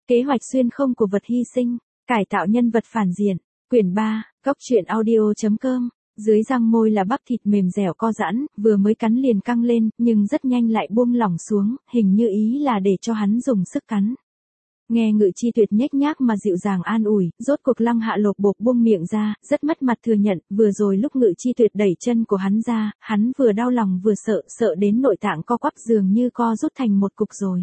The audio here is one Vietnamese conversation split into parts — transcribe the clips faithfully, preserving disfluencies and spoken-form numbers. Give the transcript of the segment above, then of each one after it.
Kế hoạch xuyên không của vật hy sinh, cải tạo nhân vật phản diện, quyển ba, góc truyện audio.com. Dưới răng môi là bắp thịt mềm dẻo co giãn, vừa mới cắn liền căng lên, nhưng rất nhanh lại buông lỏng xuống, hình như ý là để cho hắn dùng sức cắn. Nghe Ngự Chi Tuyệt nhếch nhác mà dịu dàng an ủi, rốt cuộc Lăng Hạ lột bột buông miệng ra, rất mất mặt thừa nhận, vừa rồi lúc Ngự Chi Tuyệt đẩy chân của hắn ra, hắn vừa đau lòng vừa sợ, sợ đến nội tạng co quắp dường như co rút thành một cục rồi.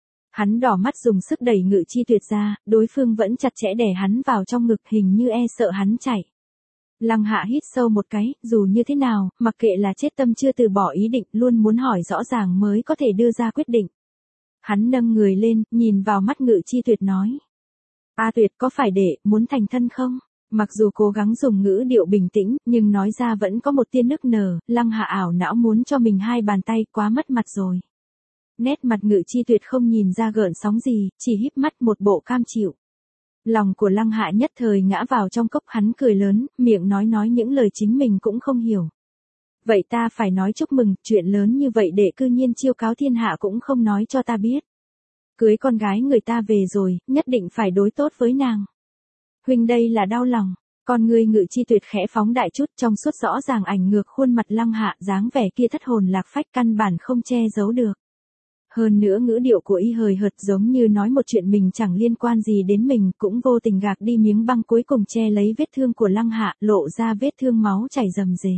Hắn đỏ mắt dùng sức đẩy Ngự Chi Tuyệt ra, đối phương vẫn chặt chẽ đè hắn vào trong ngực, hình như e sợ hắn chạy. Lăng Hạ hít sâu một cái, dù như thế nào, mặc kệ là chết tâm chưa từ bỏ ý định, luôn muốn hỏi rõ ràng mới có thể đưa ra quyết định. Hắn nâng người lên, nhìn vào mắt Ngự Chi Tuyệt nói. A Tuyệt, có phải để, muốn thành thân không? Mặc dù cố gắng dùng ngữ điệu bình tĩnh, nhưng nói ra vẫn có một tia nức nở, Lăng Hạ ảo não muốn cho mình hai bàn tay, quá mất mặt rồi. Nét mặt Ngự Chi Tuyệt không nhìn ra gợn sóng gì, chỉ híp mắt một bộ cam chịu. Lòng của Lăng Hạ nhất thời ngã vào trong cốc, hắn cười lớn, miệng nói nói những lời chính mình cũng không hiểu. Vậy ta phải nói chúc mừng, chuyện lớn như vậy đệ cư nhiên chiêu cáo thiên hạ cũng không nói cho ta biết. Cưới con gái người ta về rồi, nhất định phải đối tốt với nàng. Huynh đây là đau lòng, con người Ngự Chi Tuyệt khẽ phóng đại chút, trong suốt rõ ràng ảnh ngược khuôn mặt Lăng Hạ, dáng vẻ kia thất hồn lạc phách căn bản không che giấu được. Hơn nữa ngữ điệu của y hời hợt giống như nói một chuyện mình chẳng liên quan gì đến mình, cũng vô tình gạc đi miếng băng cuối cùng che lấy vết thương của Lăng Hạ, lộ ra vết thương máu chảy rầm rề.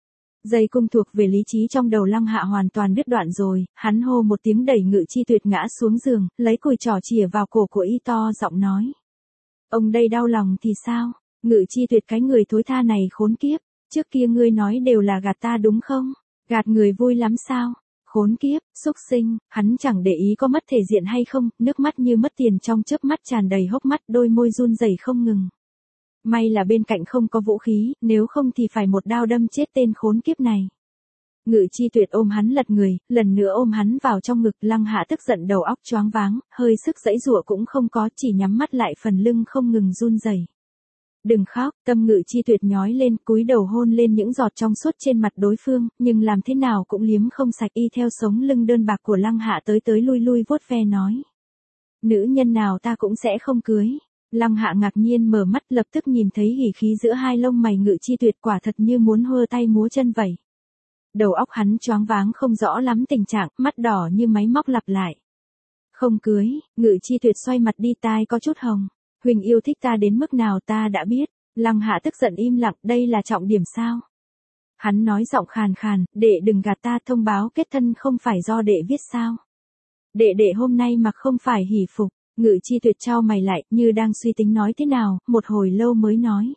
Dây cung thuộc về lý trí trong đầu Lăng Hạ hoàn toàn đứt đoạn rồi, hắn hô một tiếng đẩy Ngự Chi Tuyệt ngã xuống giường, lấy cùi trỏ chìa vào cổ của y to giọng nói. Ông đây đau lòng thì sao? Ngự Chi Tuyệt, cái người thối tha này khốn kiếp, trước kia ngươi nói đều là gạt ta đúng không? Gạt người vui lắm sao? Khốn kiếp, xúc sinh, hắn chẳng để ý có mất thể diện hay không, nước mắt như mất tiền trong chớp mắt tràn đầy hốc mắt, đôi môi run rẩy không ngừng. May là bên cạnh không có vũ khí, nếu không thì phải một đao đâm chết tên khốn kiếp này. Ngự Chi Tuyệt ôm hắn lật người, lần nữa ôm hắn vào trong ngực, Lăng Hạ tức giận đầu óc choáng váng, hơi sức giãy giụa cũng không có, chỉ nhắm mắt lại phần lưng không ngừng run rẩy. Đừng khóc, tâm Ngự Chi Tuyệt nhói lên, cúi đầu hôn lên những giọt trong suốt trên mặt đối phương, nhưng làm thế nào cũng liếm không sạch, y theo sống lưng đơn bạc của Lăng Hạ tới tới lui lui vuốt ve nói. Nữ nhân nào ta cũng sẽ không cưới. Lăng Hạ ngạc nhiên mở mắt, lập tức nhìn thấy hỉ khí giữa hai lông mày Ngự Chi Tuyệt, quả thật như muốn hơ tay múa chân vậy. Đầu óc hắn choáng váng không rõ lắm tình trạng, mắt đỏ như máy móc lặp lại. Không cưới. Ngự Chi Tuyệt xoay mặt đi, tai có chút hồng. Huỳnh yêu thích ta đến mức nào ta đã biết. Lăng Hạ tức giận im lặng, đây là trọng điểm sao? Hắn nói giọng khàn khàn, đệ đừng gạt ta, thông báo kết thân không phải do đệ viết sao? Đệ đệ hôm nay mặc không phải hỉ phục. Ngự Chi Tuyệt trao mày lại, như đang suy tính nói thế nào, một hồi lâu mới nói.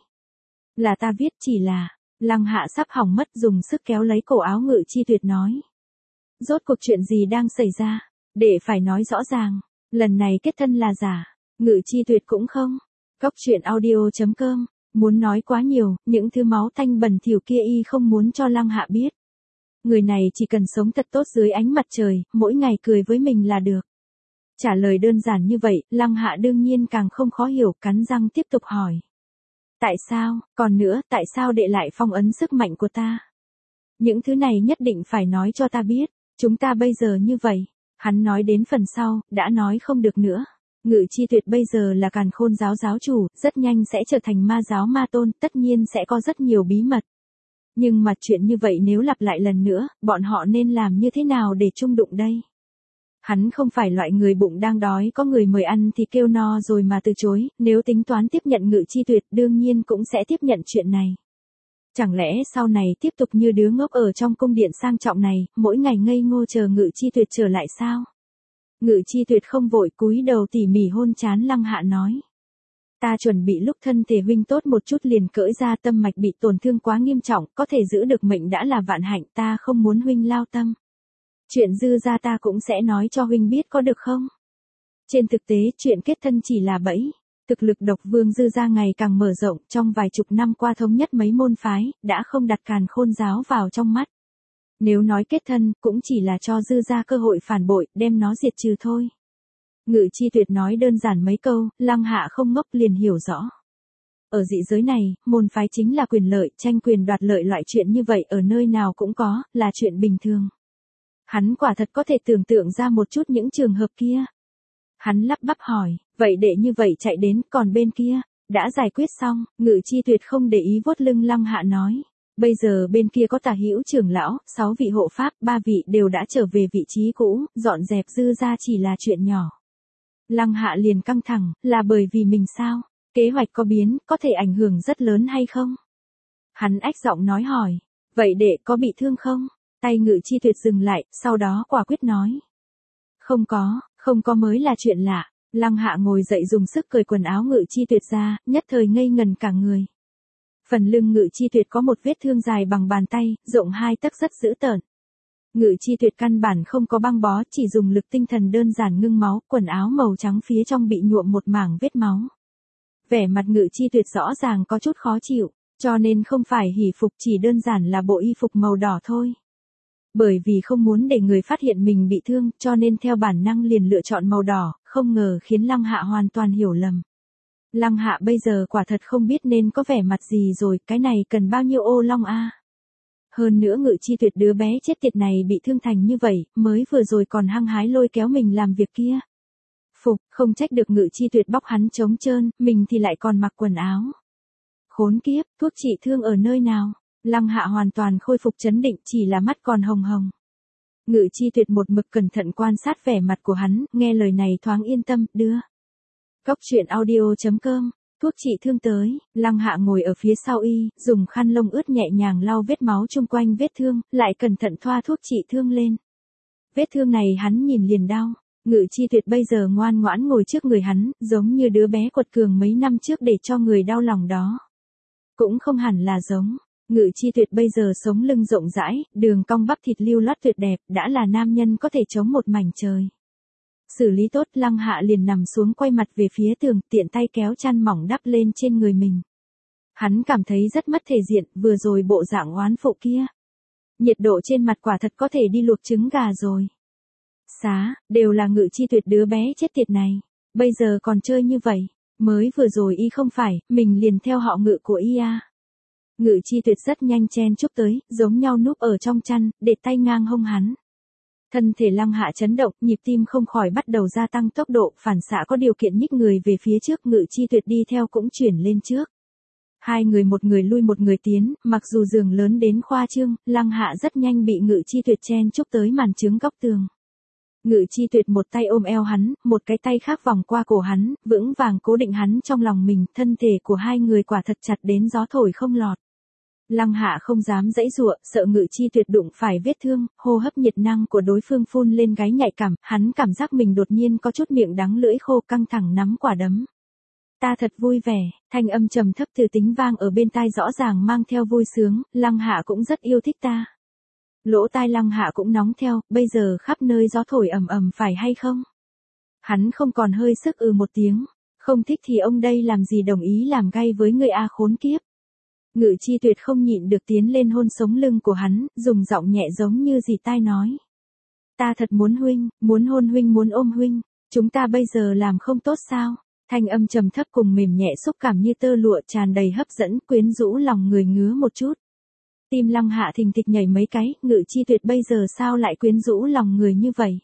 Là ta viết, chỉ là, Lăng Hạ sắp hỏng mất dùng sức kéo lấy cổ áo Ngự Chi Tuyệt nói. Rốt cuộc chuyện gì đang xảy ra? Đệ phải nói rõ ràng, lần này kết thân là giả. Ngự Chi Tuyệt cũng không. Góc truyện audio.com, muốn nói quá nhiều, những thứ máu tanh bẩn thỉu kia y không muốn cho Lăng Hạ biết. Người này chỉ cần sống thật tốt dưới ánh mặt trời, mỗi ngày cười với mình là được. Trả lời đơn giản như vậy, Lăng Hạ đương nhiên càng không khó hiểu, cắn răng tiếp tục hỏi. Tại sao, còn nữa, tại sao đệ lại phong ấn sức mạnh của ta? Những thứ này nhất định phải nói cho ta biết, chúng ta bây giờ như vậy. Hắn nói đến phần sau, đã nói không được nữa. Ngự Chi Tuyệt bây giờ là Càn Khôn giáo giáo chủ, rất nhanh sẽ trở thành ma giáo ma tôn, tất nhiên sẽ có rất nhiều bí mật. Nhưng mà chuyện như vậy nếu lặp lại lần nữa, bọn họ nên làm như thế nào để chung đụng đây? Hắn không phải loại người bụng đang đói có người mời ăn thì kêu no rồi mà từ chối, nếu tính toán tiếp nhận Ngự Chi Tuyệt đương nhiên cũng sẽ tiếp nhận chuyện này. Chẳng lẽ sau này tiếp tục như đứa ngốc ở trong cung điện sang trọng này, mỗi ngày ngây ngô chờ Ngự Chi Tuyệt trở lại sao? Ngự Chi Tuyệt không vội, cúi đầu tỉ mỉ hôn trán Lăng Hạ nói. Ta chuẩn bị lúc thân thể huynh tốt một chút liền cỡi ra, tâm mạch bị tổn thương quá nghiêm trọng, có thể giữ được mệnh đã là vạn hạnh, ta không muốn huynh lao tâm. Chuyện dư ra ta cũng sẽ nói cho huynh biết có được không? Trên thực tế, chuyện kết thân chỉ là bẫy. Thực lực độc vương dư ra ngày càng mở rộng, trong vài chục năm qua thống nhất mấy môn phái, đã không đặt Càn Khôn giáo vào trong mắt. Nếu nói kết thân, cũng chỉ là cho dư ra cơ hội phản bội, đem nó diệt trừ thôi. Ngự Chi Tuyệt nói đơn giản mấy câu, Lăng Hạ không ngốc liền hiểu rõ. Ở dị giới này, môn phái chính là quyền lợi, tranh quyền đoạt lợi, loại chuyện như vậy ở nơi nào cũng có, là chuyện bình thường. Hắn quả thật có thể tưởng tượng ra một chút những trường hợp kia. Hắn lắp bắp hỏi, Vậy để như vậy chạy đến, còn bên kia, đã giải quyết xong, Ngự Chi Tuyệt không để ý vuốt lưng Lăng Hạ nói. Bây giờ bên kia có Tả Hữu trưởng lão, sáu vị hộ pháp, ba vị đều đã trở về vị trí cũ, dọn dẹp dư ra chỉ là chuyện nhỏ. Lăng Hạ liền căng thẳng, là bởi vì mình sao? Kế hoạch có biến, có thể ảnh hưởng rất lớn hay không? Hắn ách giọng nói hỏi. Vậy đệ có bị thương không? Tay Ngự Chi Tuyệt dừng lại, sau đó quả quyết nói. Không có, không có mới là chuyện lạ. Lăng Hạ ngồi dậy dùng sức cởi quần áo Ngự Chi Tuyệt ra, nhất thời ngây ngần cả người. Phần lưng Ngự Chi Tuyệt có một vết thương dài bằng bàn tay, rộng hai tấc rất dữ tợn. Ngự Chi Tuyệt căn bản không có băng bó, chỉ dùng lực tinh thần đơn giản ngưng máu, quần áo màu trắng phía trong bị nhuộm một mảng vết máu. Vẻ mặt Ngự Chi Tuyệt rõ ràng có chút khó chịu, cho nên không phải hỉ phục, chỉ đơn giản là bộ y phục màu đỏ thôi. Bởi vì không muốn để người phát hiện mình bị thương, cho nên theo bản năng liền lựa chọn màu đỏ, không ngờ khiến Lăng Hạ hoàn toàn hiểu lầm. Lăng Hạ bây giờ quả thật không biết nên có vẻ mặt gì rồi, cái này cần bao nhiêu ô long a. Hơn nữa Ngự Chi Tuyệt đứa bé chết tiệt này bị thương thành như vậy, mới vừa rồi còn hăng hái lôi kéo mình làm việc kia. Phục, không trách được Ngự Chi Tuyệt bóc hắn trống trơn, mình thì lại còn mặc quần áo. Khốn kiếp, thuốc trị thương ở nơi nào? Lăng Hạ hoàn toàn khôi phục trấn định, chỉ là mắt còn hồng hồng. Ngự Chi Tuyệt một mực cẩn thận quan sát vẻ mặt của hắn, nghe lời này thoáng yên tâm, đưa. Cốc truyện audio chấm com, thuốc trị thương tới, Lăng Hạ ngồi ở phía sau y, dùng khăn lông ướt nhẹ nhàng lau vết máu chung quanh vết thương, lại cẩn thận thoa thuốc trị thương lên. Vết thương này hắn nhìn liền đau. Ngự Chi Tuyệt bây giờ ngoan ngoãn ngồi trước người hắn, giống như đứa bé quật cường mấy năm trước để cho người đau lòng đó. Cũng không hẳn là giống. Ngự Chi Tuyệt bây giờ sống lưng rộng rãi, đường cong bắp thịt lưu loát tuyệt đẹp, đã là nam nhân có thể chống một mảnh trời. Xử lý tốt, Lăng Hạ liền nằm xuống quay mặt về phía tường, tiện tay kéo chăn mỏng đắp lên trên người mình. Hắn cảm thấy rất mất thể diện, vừa rồi bộ dạng oán phụ kia. Nhiệt độ trên mặt quả thật có thể đi luộc trứng gà rồi. Xá, đều là Ngự Chi Tuyệt đứa bé chết tiệt này. Bây giờ còn chơi như vậy. Mới vừa rồi y không phải, mình liền theo họ Ngự của y à. Ngự Chi Tuyệt rất nhanh chen chúc tới, giống nhau núp ở trong chăn, để tay ngang hông hắn. Thân thể Lăng Hạ chấn động, nhịp tim không khỏi bắt đầu gia tăng tốc độ, phản xạ có điều kiện nhích người về phía trước, Ngự Chi Tuyệt đi theo cũng chuyển lên trước. Hai người một người lui một người tiến, mặc dù giường lớn đến khoa trương, Lăng Hạ rất nhanh bị Ngự Chi Tuyệt chen chúc tới màn trướng góc tường. Ngự Chi Tuyệt một tay ôm eo hắn, một cái tay khác vòng qua cổ hắn, vững vàng cố định hắn trong lòng mình, thân thể của hai người quả thật chặt đến gió thổi không lọt. Lăng Hạ không dám giãy giụa, sợ Ngự Chi Tuyệt đụng phải vết thương, hô hấp nhiệt năng của đối phương phun lên gáy nhạy cảm, hắn cảm giác mình đột nhiên có chút miệng đắng lưỡi khô, căng thẳng nắm quả đấm. Ta thật vui vẻ, thanh âm trầm thấp từ tính vang ở bên tai rõ ràng mang theo vui sướng, Lăng Hạ cũng rất yêu thích ta. Lỗ tai Lăng Hạ cũng nóng theo, bây giờ khắp nơi gió thổi ầm ầm phải hay không? Hắn không còn hơi sức ừ một tiếng, không thích thì ông đây làm gì đồng ý làm gay với người a khốn kiếp. Ngự Chi Tuyệt không nhịn được tiến lên hôn sống lưng của hắn, dùng giọng nhẹ giống như dì tai nói. Ta thật muốn huynh, muốn hôn huynh, muốn ôm huynh, chúng ta bây giờ làm không tốt sao? Thanh âm trầm thấp cùng mềm nhẹ xúc cảm như tơ lụa tràn đầy hấp dẫn, quyến rũ lòng người ngứa một chút. Tim Lăng Hạ thình thịch nhảy mấy cái, Ngự Chi Tuyệt bây giờ sao lại quyến rũ lòng người như vậy?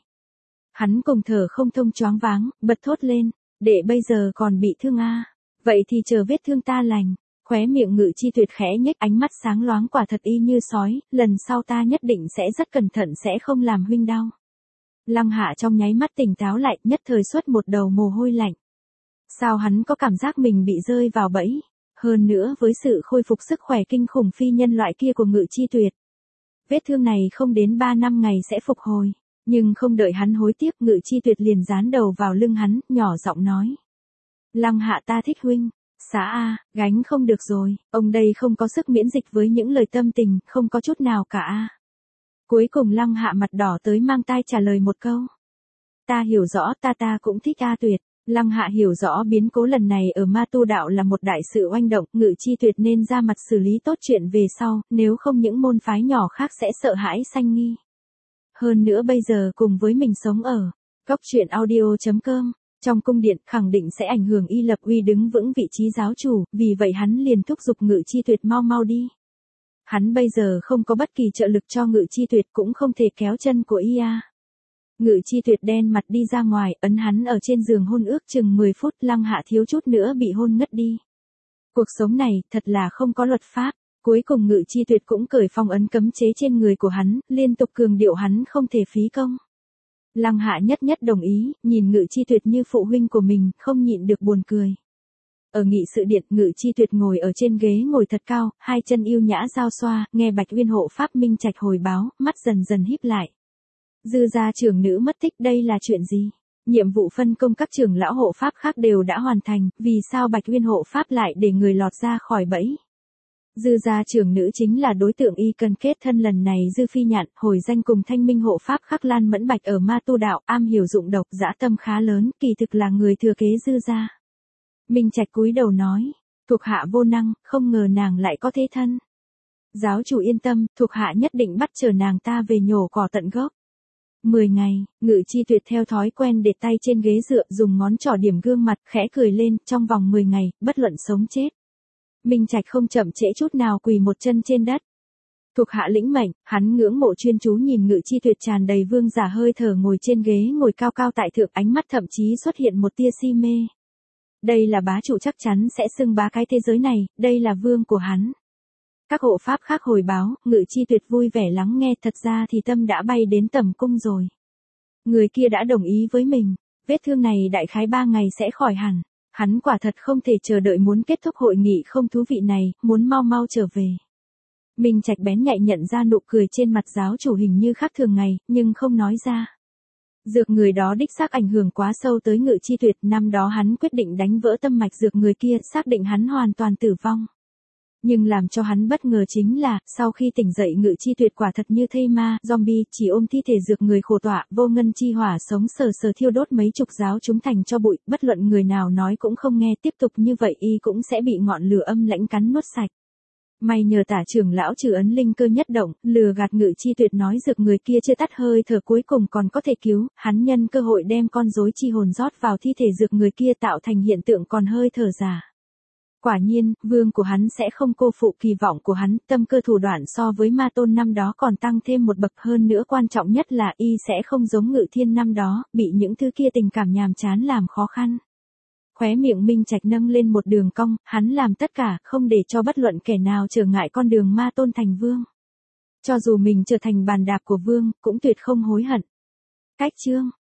Hắn cùng thở không thông choáng váng, bật thốt lên, đệ bây giờ còn bị thương a, vậy thì chờ vết thương ta lành. Khóe miệng Ngự Chi Tuyệt khẽ nhếch, ánh mắt sáng loáng, quả thật y như sói, lần sau ta nhất định sẽ rất cẩn thận, sẽ không làm huynh đau. Lăng Hạ trong nháy mắt tỉnh táo lại, nhất thời xuất một đầu mồ hôi lạnh. Sao hắn có cảm giác mình bị rơi vào bẫy? Hơn nữa với sự khôi phục sức khỏe kinh khủng phi nhân loại kia của Ngự Chi Tuyệt. Vết thương này không đến ba năm ngày sẽ phục hồi, nhưng không đợi hắn hối tiếc, Ngự Chi Tuyệt liền dán đầu vào lưng hắn, nhỏ giọng nói. Lăng Hạ ta thích huynh. Xã a, gánh không được rồi, ông đây không có sức miễn dịch với những lời tâm tình, không có chút nào cả a. Cuối cùng Lăng Hạ mặt đỏ tới mang tai trả lời một câu. Ta hiểu rõ, ta ta cũng thích A Tuyệt. Lăng Hạ hiểu rõ biến cố lần này ở Ma Tu Đạo là một đại sự oanh động, Ngự Chi Tuyệt nên ra mặt xử lý tốt chuyện về sau, nếu không những môn phái nhỏ khác sẽ sợ hãi sanh nghi. Hơn nữa bây giờ cùng với mình sống ở cốc truyện audio chấm com. Trong cung điện khẳng định sẽ ảnh hưởng y lập uy đứng vững vị trí giáo chủ, vì vậy hắn liền thúc giục Ngự Chi Tuyệt mau mau đi. Hắn bây giờ không có bất kỳ trợ lực cho Ngự Chi Tuyệt, cũng không thể kéo chân của y a. Ngự Chi Tuyệt đen mặt đi ra ngoài, ấn hắn ở trên giường hôn ước chừng mười phút, Lăng Hạ thiếu chút nữa bị hôn ngất đi. Cuộc sống này, thật là không có luật pháp. Cuối cùng Ngự Chi Tuyệt cũng cởi phong ấn cấm chế trên người của hắn, liên tục cường điệu hắn không thể phí công. Lăng Hạ nhất nhất đồng ý, nhìn Ngự Chi Tuyệt như phụ huynh của mình, không nhịn được buồn cười. Ở nghị sự điện, Ngự Chi Tuyệt ngồi ở trên ghế ngồi thật cao, hai chân yêu nhã giao xoa, nghe Bạch Uyên hộ pháp Minh Trạch hồi báo, mắt dần dần híp lại. Dư gia trưởng nữ mất tích, đây là chuyện gì? Nhiệm vụ phân công các trưởng lão hộ pháp khác đều đã hoàn thành, vì sao Bạch Uyên hộ pháp lại để người lọt ra khỏi bẫy? Dư gia trưởng nữ chính là đối tượng y cần kết thân lần này. Dư Phi Nhạn, hồi danh cùng Thanh Minh hộ pháp Khắc Lan Mẫn Bạch ở Ma Tu đạo, am hiểu dụng độc, dã tâm khá lớn, kỳ thực là người thừa kế Dư gia. Minh Trạch cúi đầu nói, thuộc hạ vô năng, không ngờ nàng lại có thế thân. Giáo chủ yên tâm, thuộc hạ nhất định bắt chờ nàng ta về nhổ cỏ tận gốc. Mười ngày, Ngự Chi Tuyệt theo thói quen để tay trên ghế dựa, dùng ngón trỏ điểm gương mặt, khẽ cười lên, trong vòng mười ngày, bất luận sống chết. Minh Trạch không chậm trễ chút nào, quỳ một chân trên đất. Thuộc hạ lĩnh mệnh, hắn ngưỡng mộ chuyên chú nhìn Ngự Chi Tuyệt tràn đầy vương giả hơi thở ngồi trên ghế ngồi cao cao tại thượng, ánh mắt thậm chí xuất hiện một tia si mê. Đây là bá chủ chắc chắn sẽ xưng bá cái thế giới này, đây là vương của hắn. Các hộ pháp khác hồi báo, Ngự Chi Tuyệt vui vẻ lắng nghe, thật ra thì tâm đã bay đến tầm cung rồi. Người kia đã đồng ý với mình, vết thương này đại khái ba ngày sẽ khỏi hẳn. Hắn quả thật không thể chờ đợi muốn kết thúc hội nghị không thú vị này, muốn mau mau trở về. Minh Trạch bén nhạy nhận ra nụ cười trên mặt giáo chủ hình như khác thường ngày, nhưng không nói ra. Dược người đó đích xác ảnh hưởng quá sâu tới Ngự Chi Tuyệt, năm đó hắn quyết định đánh vỡ tâm mạch dược người kia, xác định hắn hoàn toàn tử vong. Nhưng làm cho hắn bất ngờ chính là, sau khi tỉnh dậy Ngự Chi Tuyệt quả thật như thây ma, zombie, chỉ ôm thi thể dược người khổ tọa, vô ngân chi hỏa sống sờ sờ thiêu đốt mấy chục giáo chúng thành cho bụi, bất luận người nào nói cũng không nghe, tiếp tục như vậy y cũng sẽ bị ngọn lửa âm lãnh cắn nuốt sạch. May nhờ tả trưởng lão trừ ấn linh cơ nhất động, lừa gạt Ngự Chi Tuyệt nói dược người kia chưa tắt hơi thở cuối cùng còn có thể cứu, hắn nhân cơ hội đem con rối chi hồn rót vào thi thể dược người kia tạo thành hiện tượng còn hơi thở giả. Quả nhiên, vương của hắn sẽ không cô phụ kỳ vọng của hắn, tâm cơ thủ đoạn so với Ma Tôn năm đó còn tăng thêm một bậc, hơn nữa quan trọng nhất là y sẽ không giống Ngự Thiên năm đó, bị những thứ kia tình cảm nhàm chán làm khó khăn. Khóe miệng Minh Trạch nâng lên một đường cong, hắn làm tất cả, không để cho bất luận kẻ nào trở ngại con đường Ma Tôn thành vương. Cho dù mình trở thành bàn đạp của vương, cũng tuyệt không hối hận. Cách chương